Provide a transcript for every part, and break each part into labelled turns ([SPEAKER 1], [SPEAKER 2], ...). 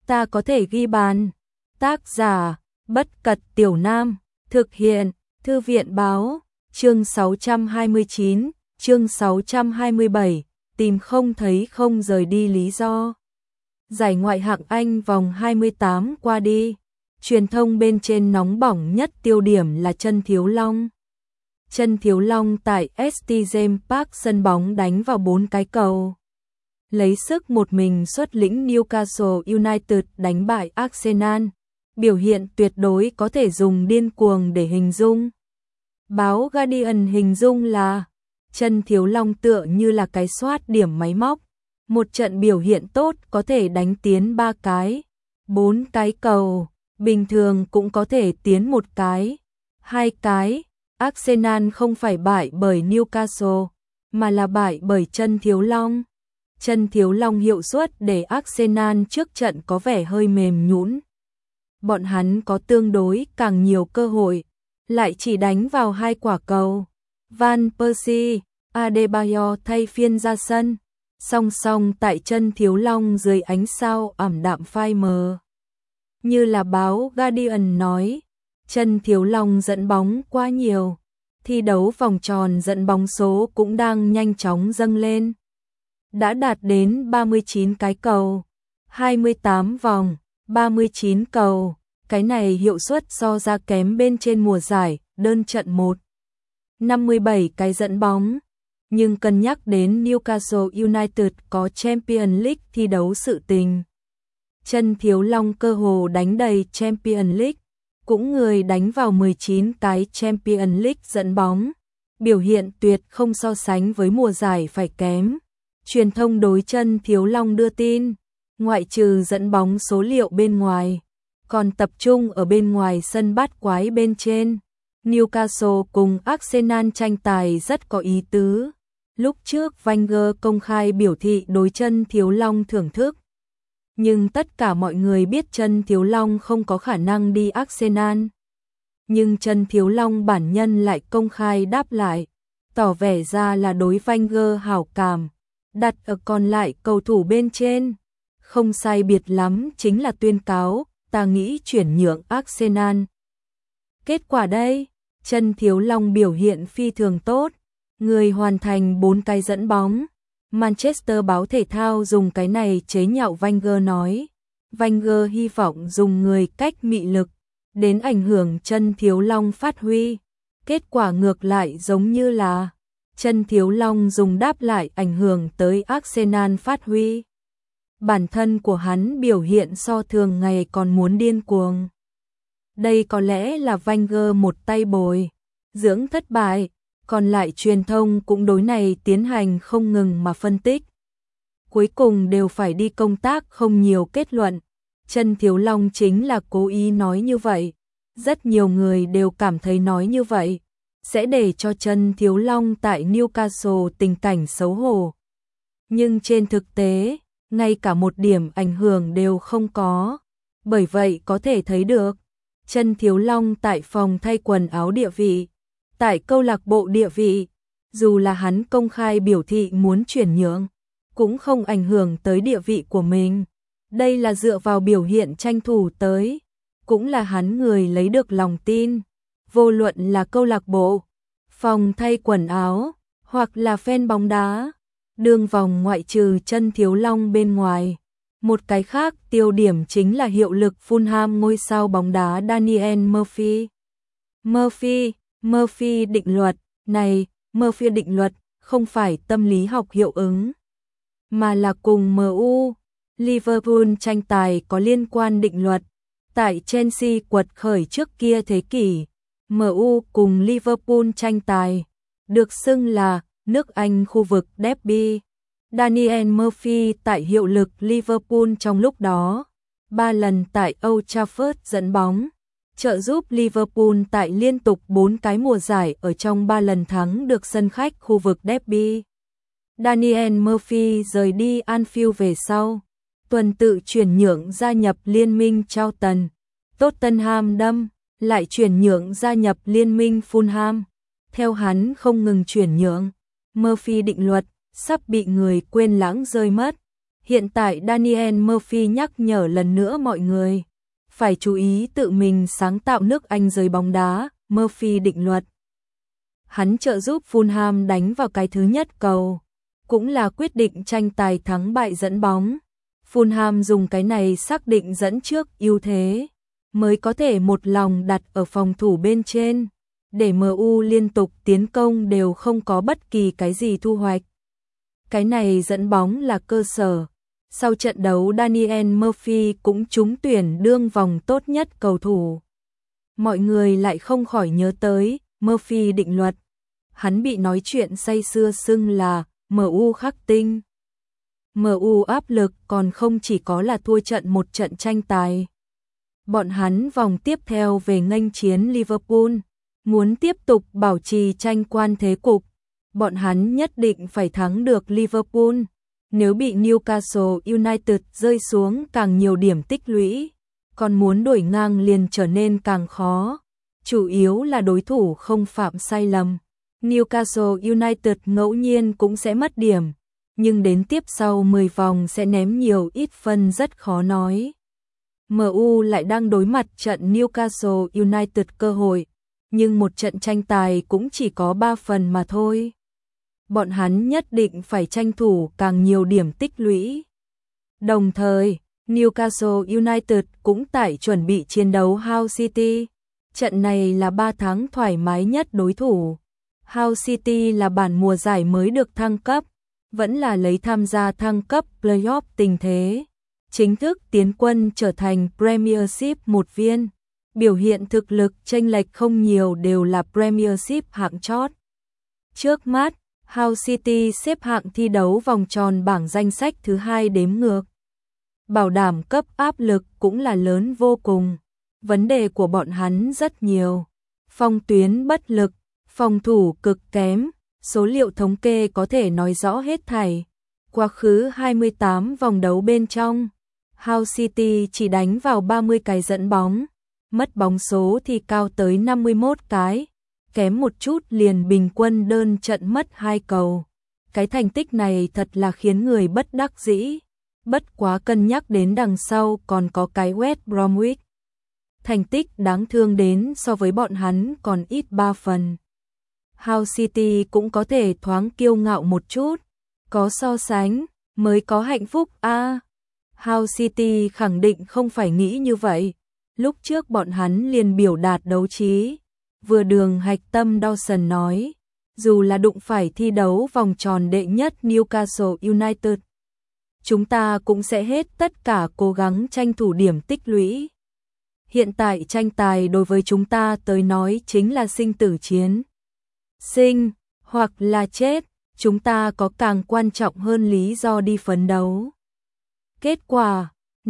[SPEAKER 1] ta có thể ghi bàn. Tác giả, Bất Cật Tiểu Nam, thực hiện, Thư viện Báo, chương 629, chương 627, tìm không thấy không rời đi lý do. Giải ngoại hạng Anh vòng 28 qua đi, truyền thông bên trên nóng bỏng nhất tiêu điểm là Trân Thiếu Long. Trân Thiếu Long tại St James Park sân bóng đánh vào 4 cái cầu. Lấy sức một mình xuất lĩnh Newcastle United đánh bại Arsenal, biểu hiện tuyệt đối có thể dùng điên cuồng để hình dung. Báo Guardian hình dung là Trân Thiếu Long tựa như là cái soát điểm máy móc, một trận biểu hiện tốt có thể đánh tiến 3 cái, 4 cái cầu, bình thường cũng có thể tiến 1 cái, 2 cái. Arsenal không phải bại bởi Newcastle, mà là bại bởi Trân Thiếu Long. Trân Thiếu Long hiệu suất để Arsenal trước trận có vẻ hơi mềm nhũn. Bọn hắn có tương đối càng nhiều cơ hội, lại chỉ đánh vào 2 quả cầu. Van Persie, Adebayor thay phiên ra sân, song song tại Trân Thiếu Long dưới ánh sao ảm đạm phai mờ. Như là báo Guardian nói, Trân Thiếu Long dẫn bóng quá nhiều, thi đấu vòng tròn dẫn bóng số cũng đang nhanh chóng dâng lên. Đã đạt đến 39 cái cầu, 28 vòng, 39 cầu, cái này hiệu suất so ra kém bên trên mùa giải, đơn trận 1. 57 cái dẫn bóng, nhưng cân nhắc đến Newcastle United có Champions League thi đấu sự tình. Trân Thiếu Long cơ hồ đánh đầy Champions League, cũng người đánh vào 19 cái Champions League dẫn bóng, biểu hiện tuyệt không so sánh với mùa giải phải kém. Truyền thông đối Trân Thiếu Long đưa tin, ngoại trừ dẫn bóng số liệu bên ngoài, còn tập trung ở bên ngoài sân bát quái bên trên. Newcastle cùng Arsenal tranh tài rất có ý tứ. Lúc trước Wenger công khai biểu thị đối Trân Thiếu Long thưởng thức. Nhưng tất cả mọi người biết Trân Thiếu Long không có khả năng đi Arsenal. Nhưng Trân Thiếu Long bản nhân lại công khai đáp lại, tỏ vẻ ra là đối Wenger hảo cảm, đặt ở còn lại cầu thủ bên trên. Không sai biệt lắm chính là tuyên cáo, ta nghĩ chuyển nhượng Arsenal. Kết quả đây, Trân Thiếu Long biểu hiện phi thường tốt, người hoàn thành 4 cái dẫn bóng. Manchester báo thể thao dùng cái này chế nhạo Wenger nói, Wenger hy vọng dùng người cách mị lực đến ảnh hưởng Trân Thiếu Long phát huy. Kết quả ngược lại giống như là Trân Thiếu Long dùng đáp lại ảnh hưởng tới Arsenal phát huy. Bản thân của hắn biểu hiện so thường ngày còn muốn điên cuồng. Đây có lẽ là Wenger một tay bồi dưỡng thất bại, còn lại truyền thông cũng đối này tiến hành không ngừng mà phân tích. Cuối cùng đều phải đi công tác không nhiều kết luận. Trân Thiếu Long chính là cố ý nói như vậy. Rất nhiều người đều cảm thấy nói như vậy sẽ để cho Trân Thiếu Long tại Newcastle tình cảnh xấu hổ. Nhưng trên thực tế, ngay cả một điểm ảnh hưởng đều không có. Bởi vậy có thể thấy được, Trân Thiếu Long tại phòng thay quần áo địa vị, tại câu lạc bộ địa vị, dù là hắn công khai biểu thị muốn chuyển nhượng, cũng không ảnh hưởng tới địa vị của mình. Đây là dựa vào biểu hiện tranh thủ tới, cũng là hắn người lấy được lòng tin. Vô luận là câu lạc bộ, phòng thay quần áo, hoặc là fan bóng đá, đường vòng ngoại trừ Trân Thiếu Long bên ngoài. Một cái khác tiêu điểm chính là hiệu lực Fulham ngôi sao bóng đá Daniel Murphy. Murphy định luật, này, Murphy định luật không phải tâm lý học hiệu ứng, mà là cùng MU, Liverpool tranh tài có liên quan định luật. Tại Chelsea quật khởi trước kia thế kỷ, MU cùng Liverpool tranh tài, được xưng là nước Anh khu vực derby. Daniel Murphy tại hiệu lực Liverpool trong lúc đó, 3 lần tại Old Trafford dẫn bóng, trợ giúp Liverpool tại liên tục 4 cái mùa giải ở trong 3 lần thắng được sân khách khu vực derby. Daniel Murphy rời đi Anfield về sau, tuần tự chuyển nhượng gia nhập liên minh Charlton, Tottenham đâm, lại chuyển nhượng gia nhập liên minh Fulham. Theo hắn không ngừng chuyển nhượng, Murphy định luật sắp bị người quên lãng rơi mất. Hiện tại Daniel Murphy nhắc nhở lần nữa mọi người, phải chú ý tự mình sáng tạo nước Anh giới bóng đá, Murphy định luật. Hắn trợ giúp Fulham đánh vào cái thứ nhất cầu, cũng là quyết định tranh tài thắng bại dẫn bóng. Fulham dùng cái này xác định dẫn trước ưu thế, mới có thể một lòng đặt ở phòng thủ bên trên, để MU liên tục tiến công đều không có bất kỳ cái gì thu hoạch. Cái này dẫn bóng là cơ sở. Sau trận đấu Daniel Murphy cũng trúng tuyển đương vòng tốt nhất cầu thủ. Mọi người lại không khỏi nhớ tới Murphy định luật. Hắn bị nói chuyện say sưa xưng là MU khắc tinh. MU áp lực còn không chỉ có là thua trận một trận tranh tài. Bọn hắn vòng tiếp theo về nghênh chiến Liverpool, muốn tiếp tục bảo trì tranh quan thế cục. Bọn hắn nhất định phải thắng được Liverpool. Nếu bị Newcastle United rơi xuống càng nhiều điểm tích lũy, còn muốn đuổi ngang liền trở nên càng khó. Chủ yếu là đối thủ không phạm sai lầm. Newcastle United ngẫu nhiên cũng sẽ mất điểm, nhưng đến tiếp sau 10 vòng sẽ ném nhiều ít phân rất khó nói. MU lại đang đối mặt trận Newcastle United cơ hội, nhưng một trận tranh tài cũng chỉ có 3 phần mà thôi. Bọn hắn nhất định phải tranh thủ càng nhiều điểm tích lũy. Đồng thời, Newcastle United cũng tại chuẩn bị chiến đấu Hull City. Trận này là 3 tháng thoải mái nhất đối thủ. Hull City là bản mùa giải mới được thăng cấp, vẫn là lấy tham gia thăng cấp playoff tình thế. Chính thức tiến quân trở thành Premiership một viên. Biểu hiện thực lực chênh lệch không nhiều đều là Premiership hạng chót. Trước mắt, Hull City xếp hạng thi đấu vòng tròn bảng danh sách thứ 2 đếm ngược. Bảo đảm cấp áp lực cũng là lớn vô cùng. Vấn đề của bọn hắn rất nhiều. Phong tuyến bất lực, phòng thủ cực kém, số liệu thống kê có thể nói rõ hết thảy. Quá khứ 28 vòng đấu bên trong, Hull City chỉ đánh vào 30 cái dẫn bóng, mất bóng số thì cao tới 51 cái. Kém một chút liền bình quân đơn trận mất 2 cầu. Cái thành tích này thật là khiến người bất đắc dĩ. Bất quá cân nhắc đến đằng sau còn có cái West Bromwich. Thành tích đáng thương đến so với bọn hắn còn ít 3 phần. Hull City cũng có thể thoáng kiêu ngạo một chút. Có so sánh, mới có hạnh phúc a. Hull City khẳng định không phải nghĩ như vậy. Lúc trước bọn hắn liền biểu đạt đấu trí. Vừa đường hạch tâm Dawson nói, dù là đụng phải thi đấu vòng tròn đệ nhất Newcastle United, chúng ta cũng sẽ hết tất cả cố gắng tranh thủ điểm tích lũy. Hiện tại tranh tài đối với chúng ta tới nói chính là sinh tử chiến. Sinh, hoặc là chết, chúng ta có càng quan trọng hơn lý do đi phấn đấu. Kết quả,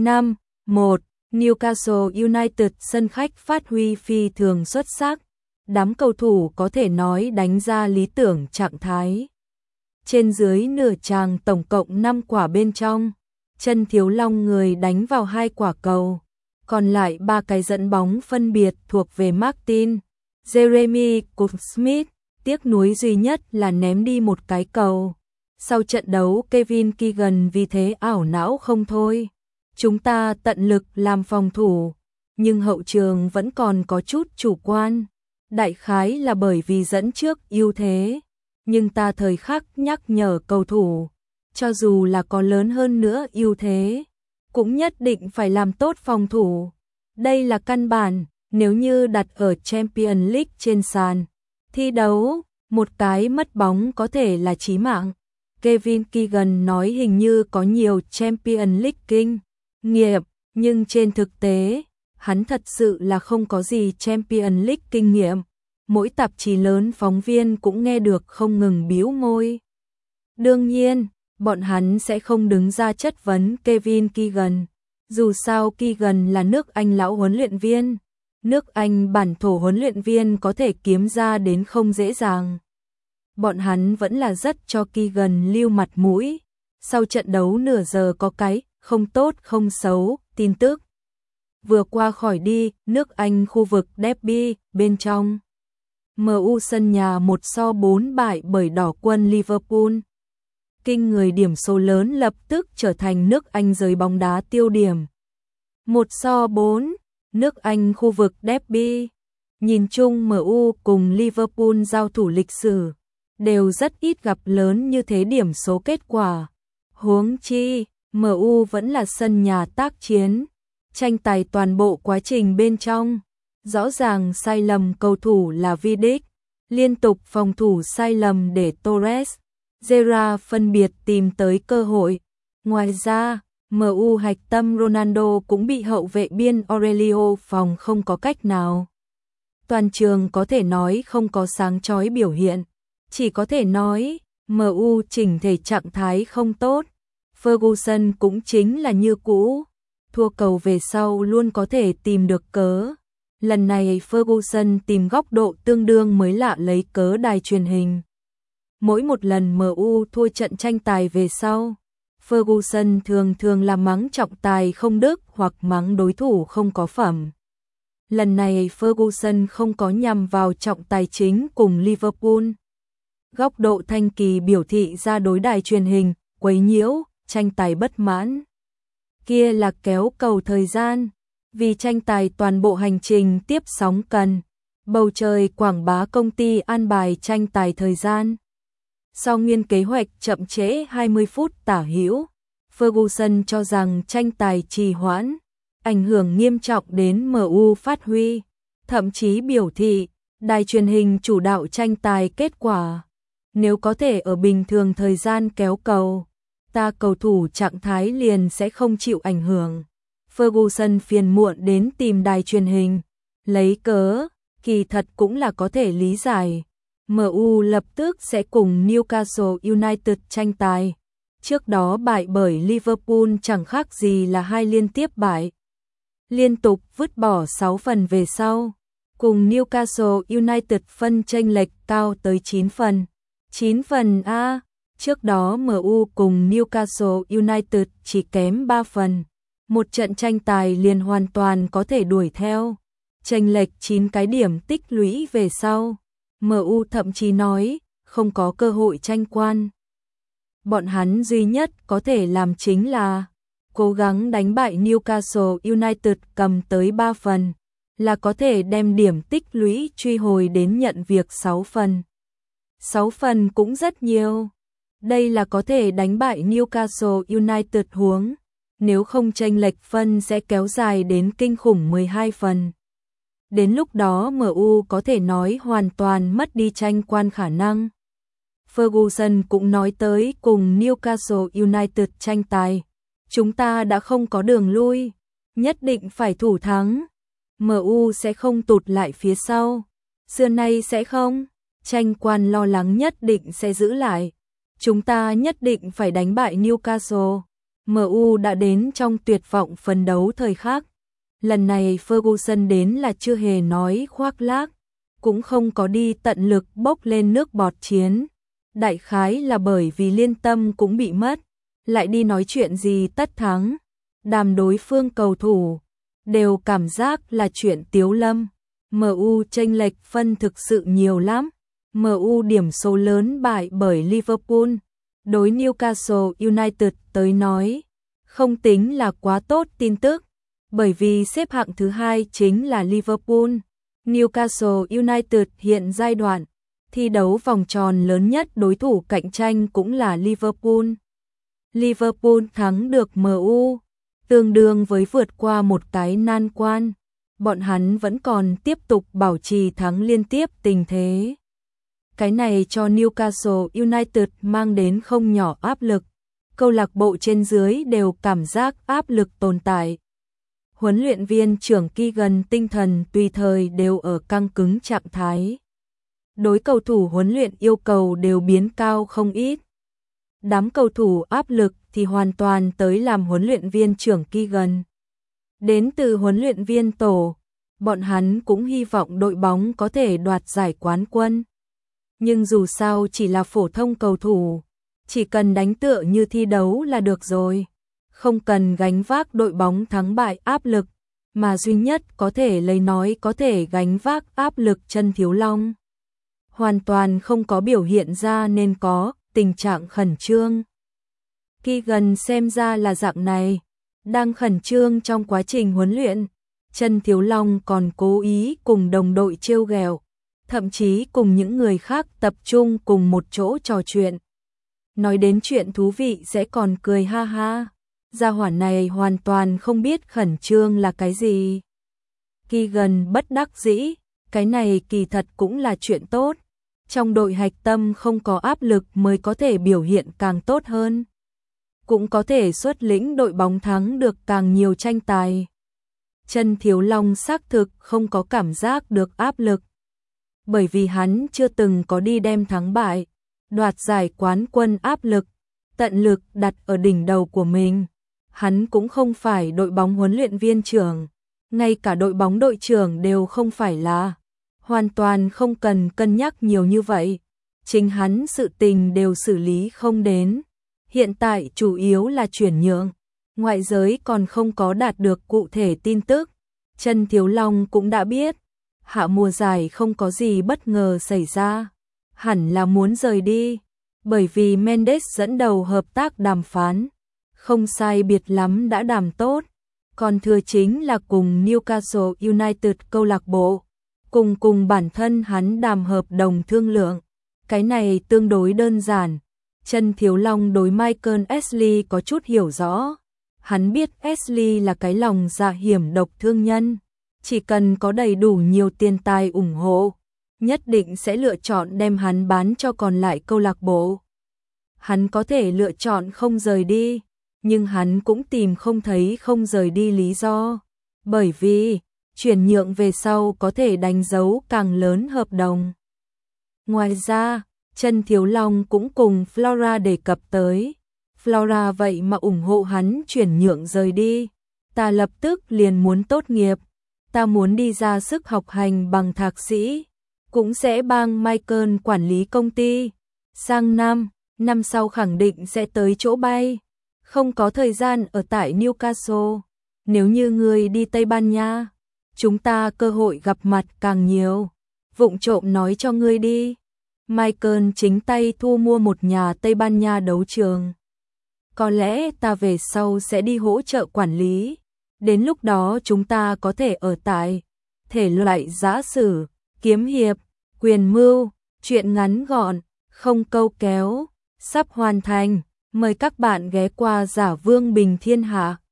[SPEAKER 1] 5-1, Newcastle United sân khách phát huy phi thường xuất sắc. Đám cầu thủ có thể nói đánh ra lý tưởng trạng thái. Trên dưới nửa tràng tổng cộng 5 quả bên trong, chân thiếu long người đánh vào 2 quả cầu, còn lại 3 cái dẫn bóng phân biệt thuộc về Martin, Jeremy Smith, tiếc nuối duy nhất là ném đi một cái cầu. Sau trận đấu Kevin Keegan vì thế ảo não không thôi. Chúng ta tận lực làm phòng thủ, nhưng hậu trường vẫn còn có chút chủ quan. Đại khái là bởi vì dẫn trước ưu thế, nhưng ta thời khắc nhắc nhở cầu thủ, cho dù là có lớn hơn nữa ưu thế, cũng nhất định phải làm tốt phòng thủ. Đây là căn bản, nếu như đặt ở Champions League trên sàn thi đấu, một cái mất bóng có thể là chí mạng. Kevin Keegan nói hình như có nhiều Champions League kinh nghiệm, nhưng trên thực tế, hắn thật sự là không có gì Champions League kinh nghiệm. Mỗi tạp chí lớn phóng viên cũng nghe được không ngừng bĩu môi. Đương nhiên, bọn hắn sẽ không đứng ra chất vấn Kevin Keegan. Dù sao Keegan là nước Anh lão huấn luyện viên. Nước Anh bản thổ huấn luyện viên có thể kiếm ra đến không dễ dàng. Bọn hắn vẫn là rất cho Keegan lưu mặt mũi. Sau trận đấu nửa giờ có cái không tốt không xấu, tin tức vừa qua khỏi đi, nước Anh khu vực derby bên trong. MU sân nhà 1-4 bại bởi đỏ quân Liverpool. kinh người điểm số lớn lập tức trở thành nước Anh giới bóng đá tiêu điểm. 1-4, nước Anh khu vực derby. Nhìn chung MU cùng Liverpool giao thủ lịch sử, đều rất ít gặp lớn như thế điểm số kết quả. Huống chi, MU vẫn là sân nhà tác chiến, tranh tài toàn bộ quá trình bên trong. Rõ ràng sai lầm cầu thủ là Vidic, liên tục phòng thủ sai lầm để Torres, Gerrard phân biệt tìm tới cơ hội. Ngoài ra, MU hạch tâm Ronaldo cũng bị hậu vệ biên Aurelio phòng không có cách nào. Toàn trường có thể nói không có sáng chói biểu hiện, chỉ có thể nói MU chỉnh thể trạng thái không tốt. Ferguson cũng chính là như cũ, thua cầu về sau luôn có thể tìm được cớ. Lần này Ferguson tìm góc độ tương đương mới lạ lấy cớ đài truyền hình. Mỗi một lần MU thua trận tranh tài về sau, Ferguson thường là mắng trọng tài không đức hoặc mắng đối thủ không có phẩm. Lần này Ferguson không có nhằm vào trọng tài chính cùng Liverpool. Góc độ Thanh Kỳ biểu thị ra đối đài truyền hình, quấy nhiễu, tranh tài bất mãn. Kia là kéo cầu thời gian, vì tranh tài toàn bộ hành trình tiếp sóng cần. Bầu trời quảng bá công ty an bài tranh tài thời gian. Sau nguyên kế hoạch chậm trễ 20 phút tả hữu, Ferguson cho rằng tranh tài trì hoãn, ảnh hưởng nghiêm trọng đến MU phát huy, thậm chí biểu thị đài truyền hình chủ đạo tranh tài kết quả. Nếu có thể ở bình thường thời gian kéo cầu, ta cầu thủ trạng thái liền sẽ không chịu ảnh hưởng. Ferguson phiền muộn đến tìm đài truyền hình, lấy cớ, kỳ thật cũng là có thể lý giải. MU lập tức sẽ cùng Newcastle United tranh tài. Trước đó bại bởi Liverpool chẳng khác gì là hai liên tiếp bại. Liên tục vứt bỏ 6 phần về sau, cùng Newcastle United phân chênh lệch cao tới 9 phần. 9 phần A, trước đó MU cùng Newcastle United chỉ kém 3 phần. Một trận tranh tài liền hoàn toàn có thể đuổi theo. Chênh lệch 9 cái điểm tích lũy về sau, MU thậm chí nói không có cơ hội tranh quan. Bọn hắn duy nhất có thể làm chính là cố gắng đánh bại Newcastle United cầm tới 3 phần, là có thể đem điểm tích lũy truy hồi đến nhận việc 6 phần. 6 phần cũng rất nhiều. Đây là có thể đánh bại Newcastle United huống. Nếu không chênh lệch phân sẽ kéo dài đến kinh khủng 12 phần. Đến lúc đó MU có thể nói hoàn toàn mất đi tranh quan khả năng. Ferguson cũng nói tới cùng Newcastle United tranh tài. Chúng ta đã không có đường lui, nhất định phải thủ thắng. MU sẽ không tụt lại phía sau. Xưa nay sẽ không, tranh quan lo lắng nhất định sẽ giữ lại. Chúng ta nhất định phải đánh bại Newcastle. MU đã đến trong tuyệt vọng phấn đấu thời khắc. Lần này Ferguson đến là chưa hề nói khoác lác, cũng không có đi tận lực bốc lên nước bọt chiến. Đại khái là bởi vì liên tâm cũng bị mất, lại đi nói chuyện gì tất thắng. Đàm đối phương cầu thủ, đều cảm giác là chuyện tiếu lâm. MU chênh lệch phân thực sự nhiều lắm. MU điểm số lớn bại bởi Liverpool. Đối Newcastle United tới nói, không tính là quá tốt tin tức, bởi vì xếp hạng thứ hai chính là Liverpool. Newcastle United hiện giai đoạn thi đấu vòng tròn lớn nhất, đối thủ cạnh tranh cũng là Liverpool. Liverpool thắng được MU, tương đương với vượt qua một cái nan quan. Bọn hắn vẫn còn tiếp tục bảo trì thắng liên tiếp tình thế. Cái này cho Newcastle United mang đến không nhỏ áp lực. Câu lạc bộ trên dưới đều cảm giác áp lực tồn tại. Huấn luyện viên trưởng Keegan tinh thần tùy thời đều ở căng cứng trạng thái. Đối cầu thủ huấn luyện yêu cầu đều biến cao không ít. Đám cầu thủ áp lực thì hoàn toàn tới làm huấn luyện viên trưởng Keegan. Đến từ huấn luyện viên tổ, bọn hắn cũng hy vọng đội bóng có thể đoạt giải quán quân. Nhưng dù sao chỉ là phổ thông cầu thủ, chỉ cần đánh tựa như thi đấu là được rồi. Không cần gánh vác đội bóng thắng bại áp lực, mà duy nhất có thể lấy nói có thể gánh vác áp lực Chân Thiếu Long. Hoàn toàn không có biểu hiện ra nên có tình trạng khẩn trương. Keegan xem ra là dạng này, đang khẩn trương trong quá trình huấn luyện. Trần Thiếu Long còn cố ý cùng đồng đội trêu ghẹo, thậm chí cùng những người khác tập trung cùng một chỗ trò chuyện. Nói đến chuyện thú vị sẽ còn cười ha ha. Gia hỏa này hoàn toàn không biết khẩn trương là cái gì. Keegan bất đắc dĩ, cái này kỳ thật cũng là chuyện tốt. Trong đội hạch tâm không có áp lực mới có thể biểu hiện càng tốt hơn. Cũng có thể xuất lĩnh đội bóng thắng được càng nhiều tranh tài. Trần Thiếu Long xác thực không có cảm giác được áp lực. Bởi vì hắn chưa từng có đi đem thắng bại, đoạt giải quán quân áp lực, tận lực đặt ở đỉnh đầu của mình. Hắn cũng không phải đội bóng huấn luyện viên trưởng, ngay cả đội bóng đội trưởng đều không phải là. Hoàn toàn không cần cân nhắc nhiều như vậy. Chính hắn sự tình đều xử lý không đến. Hiện tại chủ yếu là chuyển nhượng. Ngoại giới còn không có đạt được cụ thể tin tức. Trần Thiếu Long cũng đã biết. Hạ mùa giải không có gì bất ngờ xảy ra. Hẳn là muốn rời đi. Bởi vì Mendes dẫn đầu hợp tác đàm phán. Không sai biệt lắm đã đàm tốt. Còn thừa chính là cùng Newcastle United câu lạc bộ. Cùng bản thân hắn đàm hợp đồng thương lượng. Cái này tương đối đơn giản. Trần Thiếu Long đối Michael Ashley có chút hiểu rõ. Hắn biết Ashley là cái lòng dạ hiểm độc thương nhân. Chỉ cần có đầy đủ nhiều tiền tài ủng hộ, nhất định sẽ lựa chọn đem hắn bán cho còn lại câu lạc bộ. Hắn có thể lựa chọn không rời đi, nhưng hắn cũng tìm không thấy không rời đi lý do. Bởi vì chuyển nhượng về sau có thể đánh dấu càng lớn hợp đồng. Ngoài ra, Trần Thiếu Long cũng cùng Flora đề cập tới. Flora vậy mà ủng hộ hắn chuyển nhượng rời đi. Ta lập tức liền muốn tốt nghiệp. Ta muốn đi ra sức học hành bằng thạc sĩ. Cũng sẽ bang Michael quản lý công ty. Sang năm sau khẳng định sẽ tới chỗ bay. Không có thời gian ở tại Newcastle. Nếu như người đi Tây Ban Nha, chúng ta cơ hội gặp mặt càng nhiều. Vụng trộm nói cho ngươi đi. Michael chính tay thu mua một nhà Tây Ban Nha đấu trường. Có lẽ ta về sau sẽ đi hỗ trợ quản lý. Đến lúc đó chúng ta có thể ở tại thể loại giã sử, kiếm hiệp, quyền mưu, truyện ngắn gọn, không câu kéo, sắp hoàn thành. Mời các bạn ghé qua Giả Vương Bình Thiên Hạ.